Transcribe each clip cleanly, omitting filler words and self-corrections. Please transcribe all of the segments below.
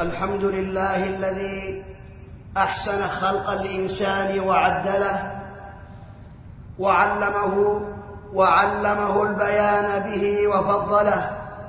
الحمد لله الذي أحسن خلق الإنسان وعدله وعلمه البيان به وفضله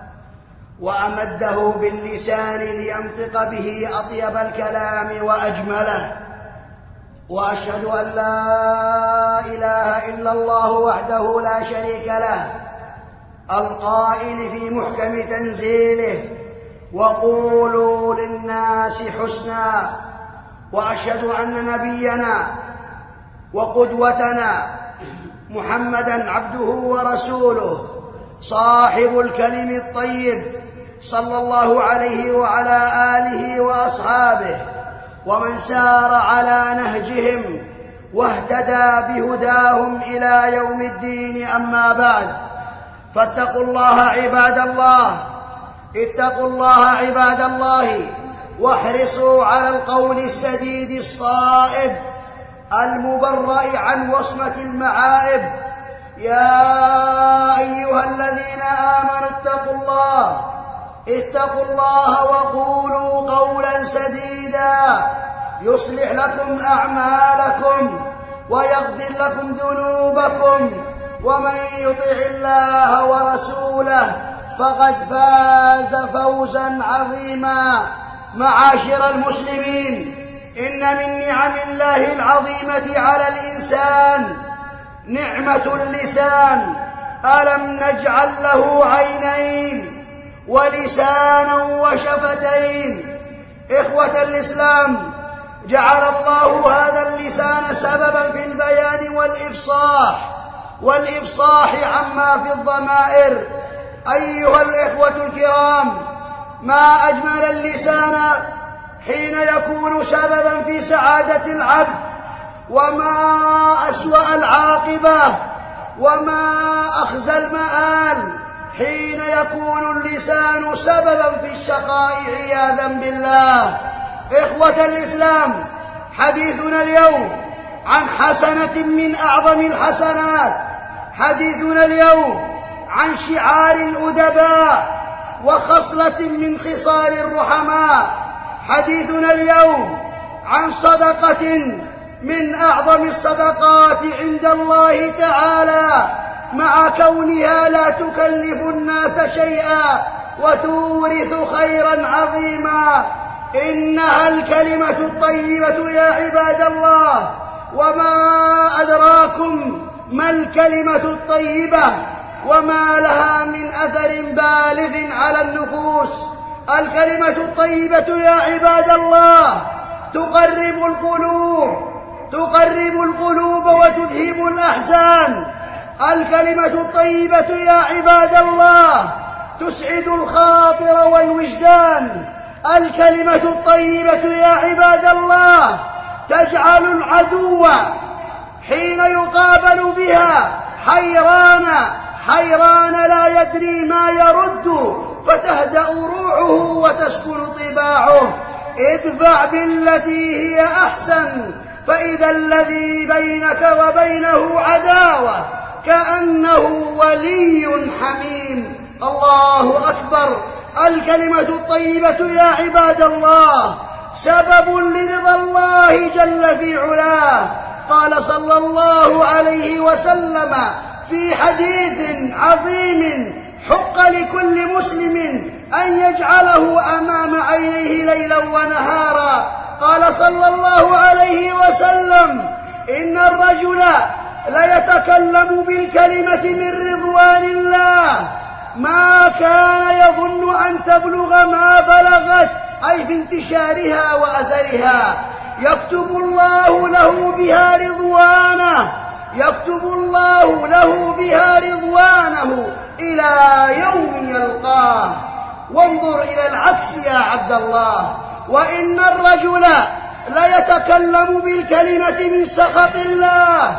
وأمده باللسان لينطق به أطيب الكلام وأجمله، وأشهد أن لا إله إلا الله وحده لا شريك له القائل في محكم تنزيله: وقولوا للناس حسنا. وأشهد أن نبينا وقدوتنا محمدًا عبده ورسوله صاحب الكلم الطيب صلى الله عليه وعلى آله وأصحابه ومن سار على نهجهم واهتدى بهداهم إلى يوم الدين. أما بعد، فاتقوا الله عباد الله، اتقوا الله عباد الله، واحرصوا على القول السديد الصائب المبرأ عن وصمة المعائب. يا أيها الذين آمنوا اتقوا الله وقولوا قولا سديدا يصلح لكم أعمالكم ويغفر لكم ذنوبكم، ومن يطع الله ورسوله فقد فاز فوزا عظيما. معاشر المسلمين، إن من نعم الله العظيمة على الإنسان نعمة اللسان. ألم نجعل له عينين ولسانا وشفتين؟ إخوة الإسلام، جعل الله هذا اللسان سببا في البيان والإفصاح عما في الضمائر. أيها الإخوة الكرام، ما أجمل اللسان حين يكون سببا في سعادة العبد، وما أسوأ العاقبة وما أخزى المآل حين يكون اللسان سببا في الشقاء عياذا بالله. إخوة الإسلام، حديثنا اليوم عن حسنة من أعظم الحسنات، حديثنا اليوم عن شعار الأدباء وخصلة من خصال الرحماء، حديثنا اليوم عن صدقة من أعظم الصدقات عند الله تعالى، مع كونها لا تكلف الناس شيئا وتورث خيرا عظيما. إنها الكلمة الطيبة يا عباد الله. وما أدراكم ما الكلمة الطيبة وما لها من أثر بالغ على النفوس؟ الكلمة الطيبة يا عباد الله تقرب القلوب وتذهب الأحزان. الكلمة الطيبة يا عباد الله تسعد الخاطر والوجدان. الكلمة الطيبة يا عباد الله تجعل العدو حين يقابل بها حيران لا يدري ما يرد، فتهدأ روعه وتسكن طباعه. ادفع بالتي هي أحسن، فإذا الذي بينك وبينه عداوة كأنه ولي حميم. الله أكبر. الكلمة الطيبة يا عباد الله سبب لرضا الله جل في علاه. قال صلى الله عليه وسلم في حديث عظيم: حق لكل مسلم أن يجعله أمام عينيه ليلا ونهارا. قال صلى الله عليه وسلم: إن الرجل ليتكلم بالكلمة من رضوان الله ما كان يظن أن تبلغ ما بلغت، أي في انتشارها وأثرها. يكتب الله له بها رضوانه إلى يوم يلقاه. وانظر إلى العكس يا عبد الله: وإن الرجل ليتكلم بالكلمة من سخط الله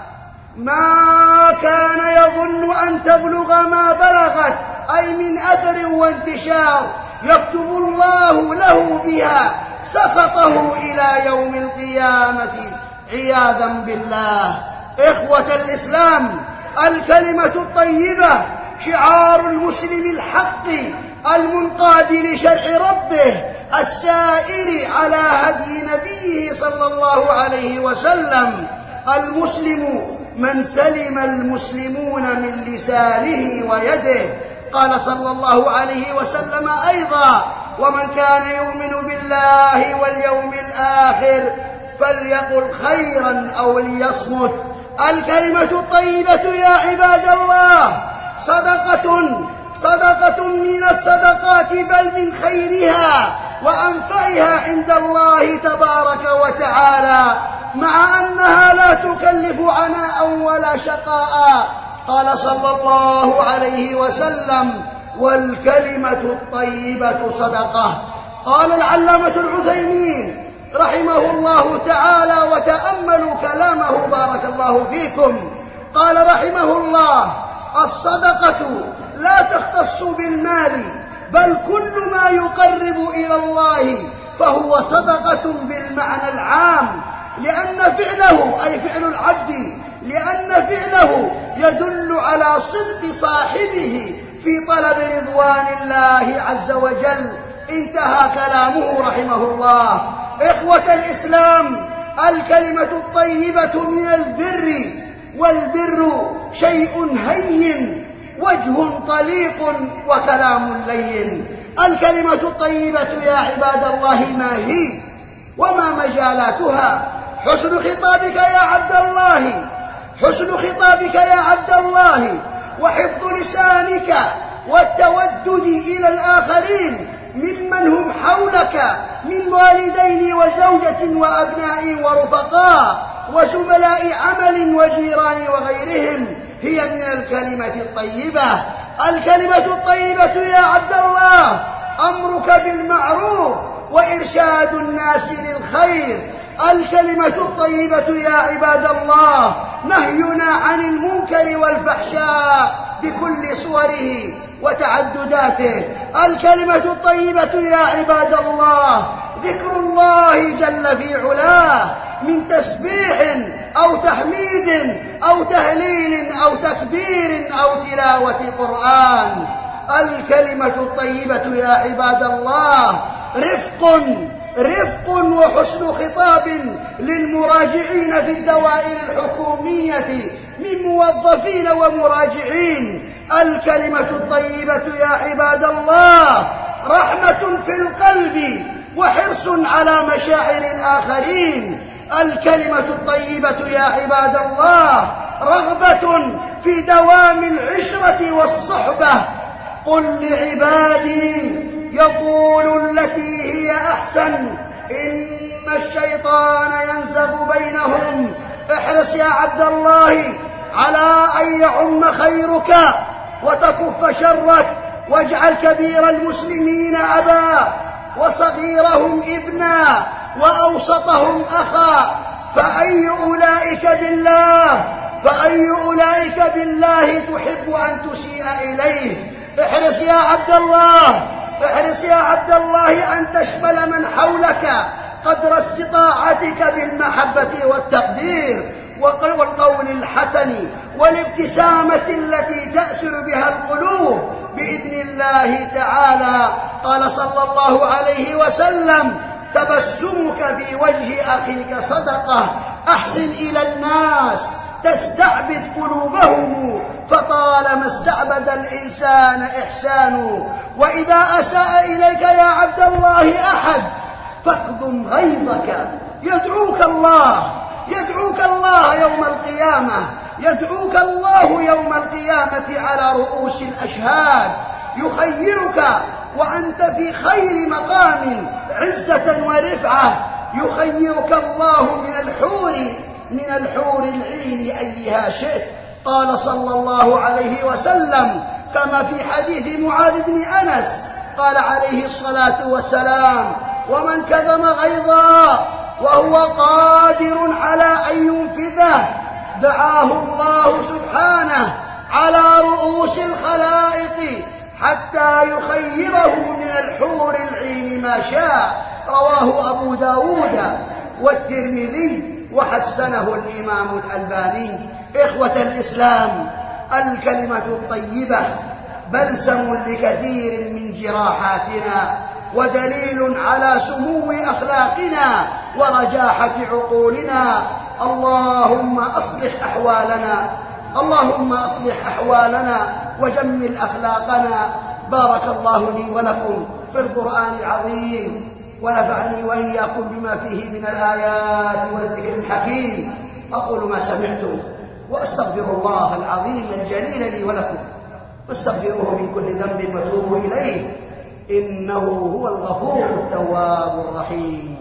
ما كان يظن أن تبلغ ما بلغت، أي من أثر وانتشار. يكتب الله له بها سخطه إلى يوم القيامة عياذا بالله. إخوة الإسلام، الكلمة الطيبة شعار المسلم الحق المنقاد لشرع ربه السائر على هدي نبيه صلى الله عليه وسلم. المسلم من سلم المسلمون من لسانه ويده. قال صلى الله عليه وسلم أيضا: ومن كان يؤمن بالله واليوم الآخر فليقل خيرا أو ليصمت. الكلمة الطيبة يا عباد الله صدقة من الصدقات، بل من خيرها وأنفعها عند الله تبارك وتعالى، مع أنها لا تكلف عناء ولا شقاء. قال صلى الله عليه وسلم: والكلمة الطيبة صدقة. قال العلامة العثيمين رحمه الله تعالى، وتأملوا كلامه بارك الله فيكم، قال رحمه الله: الصدقة لا تختص بالمال، بل كل ما يقرب إلى الله فهو صدقة بالمعنى العام، لأن فعله، أي فعل العبد، لأن فعله يدل على صدق صاحبه في طلب رضوان الله عز وجل. انتهى كلامه رحمه الله. إخوة الإسلام، الكلمة الطيبة من البر، والبر شيء هين، وجه طليق وكلام لين. الكلمة الطيبة يا عباد الله ما هي وما مجالاتها؟ حسن خطابك يا عبد الله، حسن خطابك يا عبد الله، وحفظ لسانك، والتودد إلى الآخرين ممن هم حولك من والدين وزوجة وأبناء ورفقاء وزملاء عمل وجيران وغيرهم، هي من الكلمة الطيبة. الكلمة الطيبة يا عبد الله أمرك بالمعروف وإرشاد الناس للخير. الكلمة الطيبة يا عباد الله نهينا عن المنكر والفحشاء بكل صوره وتعدداته. الكلمة الطيبة يا عباد الله ذكر الله جل في علاه من تسبيح أو تحميد أو تهليل أو تكبير أو تلاوة قرآن. الكلمة الطيبة يا عباد الله رفق وحسن خطاب للمراجعين في الدوائر الحكومية من موظفين ومراجعين. الكلمة الطيبة يا عباد الله رحمة في القلب وحرص على مشاعر الآخرين. الكلمة الطيبة يا عباد الله رغبة في دوام العشرة والصحبة. قل لعبادي يقول التي هي أحسن إن الشيطان ينزغ بينهم. احرص يا عبد الله على أن يعم خيرك وتكف شرك، واجعل كبير المسلمين أبا، وصغيرهم ابنا، وأوسطهم أخا. فأي أولئك بالله تحب أن تسيء إليه؟ احرص يا عبد الله أن تشمل من حولك قدر استطاعتك بالمحبة والتقدير والقول الحسن والابتسامة التي تأسر بها القلوب بإذن الله تعالى. قال صلى الله عليه وسلم: تبسمك في وجه أخيك صدقة. أحسن إلى الناس تستعبد قلوبهم، فطالما استعبد الإنسان إحسانه. وإذا أساء إليك يا عبد الله أحد فاكظم غيظك. يدعوك الله يوم القيامة على رؤوس الأشهاد، يخيرك وأنت في خير مقام عزة ورفعة، يخيرك الله من الحور العين أيها شئت. قال صلى الله عليه وسلم كما في حديث معاذ بن أنس قال عليه الصلاة والسلام: ومن كظم غيظا وهو قادر على أن ينفذه دعاه الله سبحانه على رؤوس الخلائق حتى يخيره من الحور العين ما شاء. رواه أبو داود والترمذي وحسنه الإمام الألباني. إخوة الإسلام، الكلمة الطيبة بلسم لكثير من جراحاتنا، ودليل على سمو أخلاقنا ورجاحة عقولنا. اللهم أصلح أحوالنا وجمل أخلاقنا. بارك الله لي ولكم في القرآن العظيم، ونفعني وإياكم بما فيه من الآيات والذكر الحكيم. أقول ما سمعتم وأستغفر الله العظيم الجليل لي ولكم، فاستغفروه من كل ذنب وتوبوا إليه، إنه هو الغفور التواب الرحيم.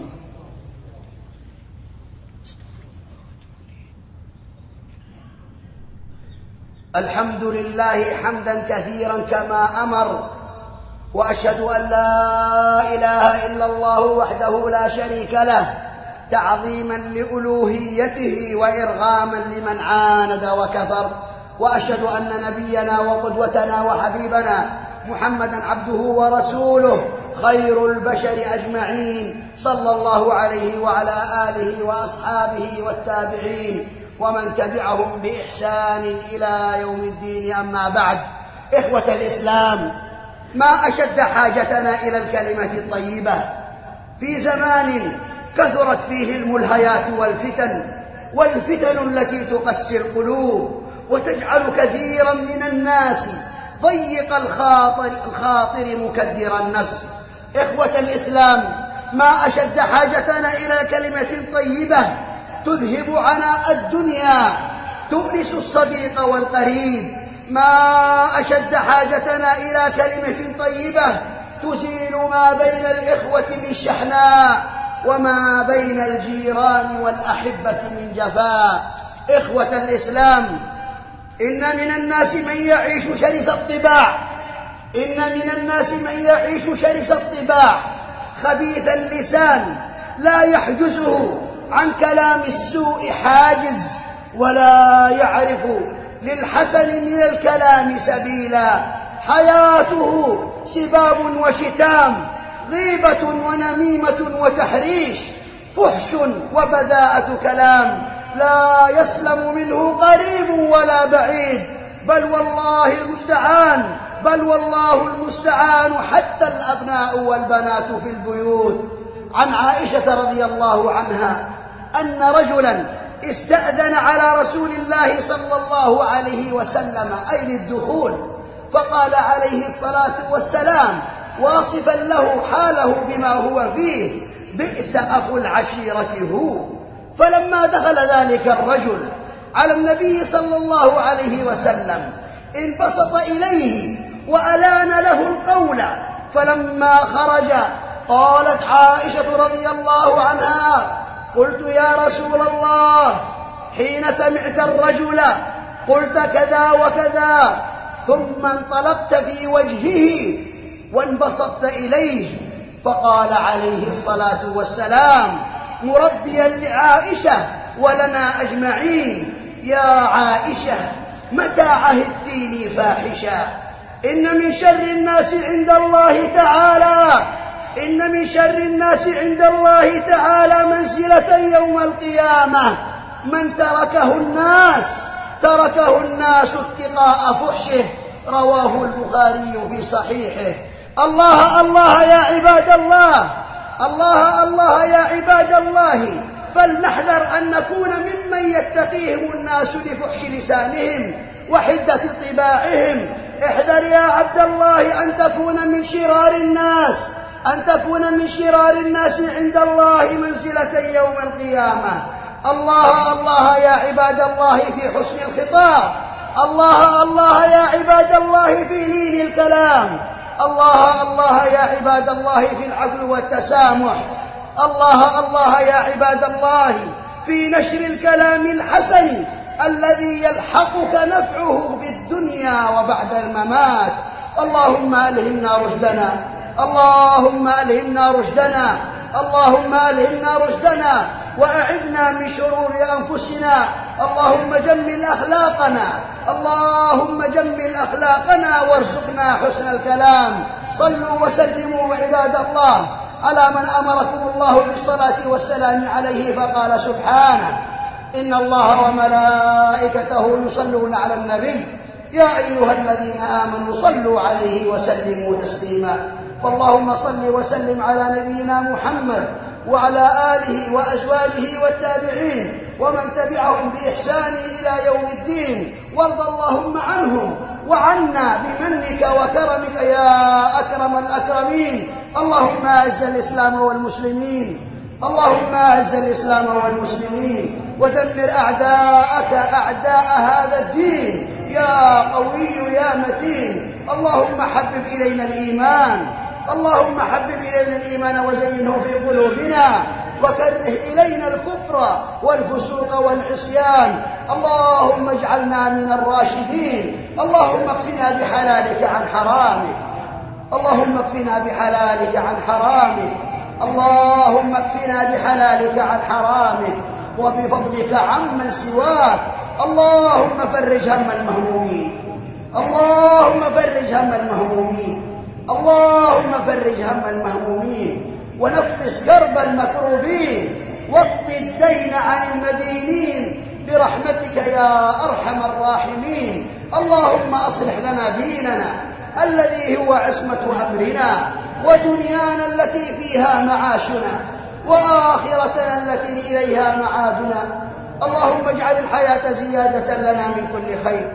الحمد لله حمدا كثيرا كما أمر، وأشهد أن لا إله إلا الله وحده لا شريك له، تعظيما لألوهيته وإرغاما لمن عاند وكفر. وأشهد أن نبينا وقدوتنا وحبيبنا محمدا عبده ورسوله، خير البشر أجمعين، صلى الله عليه وعلى آله وأصحابه والتابعين ومن تبعهم بإحسان إلى يوم الدين. أما بعد، إخوة الإسلام، ما أشد حاجتنا إلى الكلمة الطيبة في زمان كثرت فيه الملهيات والفتن التي تقسي القلوب وتجعل كثيرا من الناس ضيق الخاطر مكدر النفس. إخوة الإسلام، ما أشد حاجتنا إلى كلمة طيبة تذهب عناء الدنيا، تؤنس الصديق والقريب. ما أشد حاجتنا إلى كلمة طيبة تزيل ما بين الإخوة من شحناء، وما بين الجيران والأحبة من جفاء. إخوة الإسلام، إن من الناس من يعيش شرس الطباع خبيث اللسان، لا يحجزه عن كلام السوء حاجز، ولا يعرف للحسن من الكلام سبيلا. حياته سباب وشتام، غيبة ونميمة وتحريش، فحش وبذاءة كلام، لا يسلم منه قريب ولا بعيد، بل والله المستعان حتى الأبناء والبنات في البيوت. عن عائشة رضي الله عنها أن رجلا استأذن على رسول الله صلى الله عليه وسلم أي للدخول، فقال عليه الصلاة والسلام واصفا له حاله بما هو فيه: بئس أخو العشيرة هو. فلما دخل ذلك الرجل على النبي صلى الله عليه وسلم انبسط إليه وألان له القول، فلما خرج قالت عائشة رضي الله عنها: قلت يا رسول الله حين سمعت الرجل قلت كذا وكذا، ثم انطلقت في وجهه وانبسطت إليه. فقال عليه الصلاة والسلام مربيا لعائشة ولنا أجمعين: يا عائشة، متى عهدتيني فاحشا؟ إن من شر الناس عند الله تعالى منزلة يوم القيامة من تركه الناس اتقاء فحشه. رواه البخاري في صحيحه. الله يا عباد الله، فلنحذر أن نكون ممن يتقيهم الناس لفحش لسانهم وحدة طباعهم. احذر يا عبد الله أن تكون من شرار الناس عند الله منزلة يوم القيامة. الله يا عباد الله في حسن الخطاب، الله يا عباد الله في لين الكلام، الله يا عباد الله في العفو والتسامح، الله يا عباد الله في نشر الكلام الحسن الذي يلحقك نفعه في الدنيا وبعد الممات. اللهم ألهمنا رشدنا وأعذنا من شرور أنفسنا. اللهم جمل أخلاقنا وارزقنا حسن الكلام. صلوا وسلموا عباد الله على من أمركم الله بالصلاة والسلام عليه، فقال سبحانه: إن الله وملائكته يصلون على النبي يا أيها الذين آمنوا صلوا عليه وسلموا تسليما. فاللهم صل وسلم على نبينا محمد وعلى آله وأزواجه والتابعين ومن تبعهم بإحسان إلى يوم الدين، وارض اللهم عنهم وعنا بمنك وكرمك يا أكرم الأكرمين. اللهم أعز الإسلام والمسلمين، اللهم أعز الإسلام والمسلمين، ودمر أعداءك أعداء هذا الدين يا قوي يا متين. اللهم حبب إلينا الإيمان، اللهم حبب إلينا الإيمان وزينه في قلوبنا، وكره إلينا الكفر والفسوق والعصيان. اللهم اجعلنا من الراشدين. اللهم اكفنا بحلالك عن حرامك، اللهم اكفنا بحلالك عن حرامك، اللهم اكفنا بحلالك عن حرامك وبفضلك عمن سواك. اللهم فرج هم المهمومين، اللهم فرج هم المهمومين، اللهم فرج هم المهمومين، ونفس كرب المكروبين، واقض الدين عن المدينين برحمتك يا أرحم الراحمين. اللهم أصلح لنا ديننا الذي هو عصمة أمرنا، ودنيانا التي فيها معاشنا، وآخرتنا التي إليها معادنا. اللهم اجعل الحياة زيادة لنا من كل خير،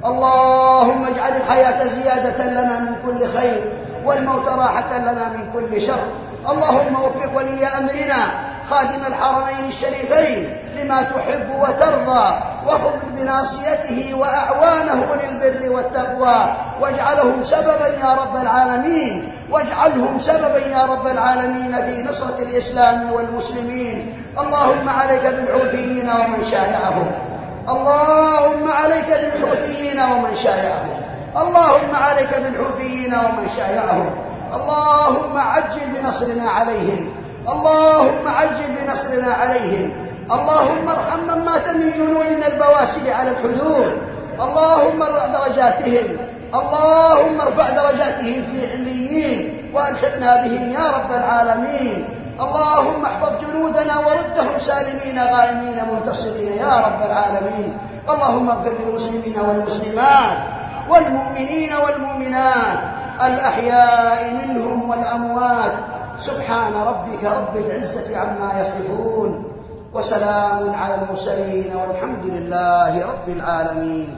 اللهم اجعل الحياة زيادة لنا من كل خير، والموت راحة لنا من كل شر. اللهم وفق ولي أمرنا خادم الحرمين الشريفين لما تحب وترضى، وخذ بناصيته وأعوانه للبر والتقوى، واجعلهم سببا يا رب العالمين، واجعلهم سببا يا رب العالمين في نصرة الإسلام والمسلمين. اللهم عليك بالحوثيين ومن شايعهم، اللهم عليك بالحوثيين ومن شايعهم، اللهم عليك بالحوثيين ومن شايعهم. اللهم عجل بنصرنا عليهم، اللهم عجل بنصرنا عليهم. اللهم ارحم من مات من جنودنا البواسل على الحدود، اللهم ارفع درجاتهم، اللهم ارفع درجاتهم في عليين، والحقنا بهم يا رب العالمين. اللهم احفظ جنودنا وردهم سالمين غانمين منتصرين يا رب العالمين. اللهم اغفر للمسلمين والمسلمات والمؤمنين والمؤمنات الأحياء منهم والأموات. سبحان ربك رب العزة عما يصفون، وسلام على المرسلين، والحمد لله رب العالمين.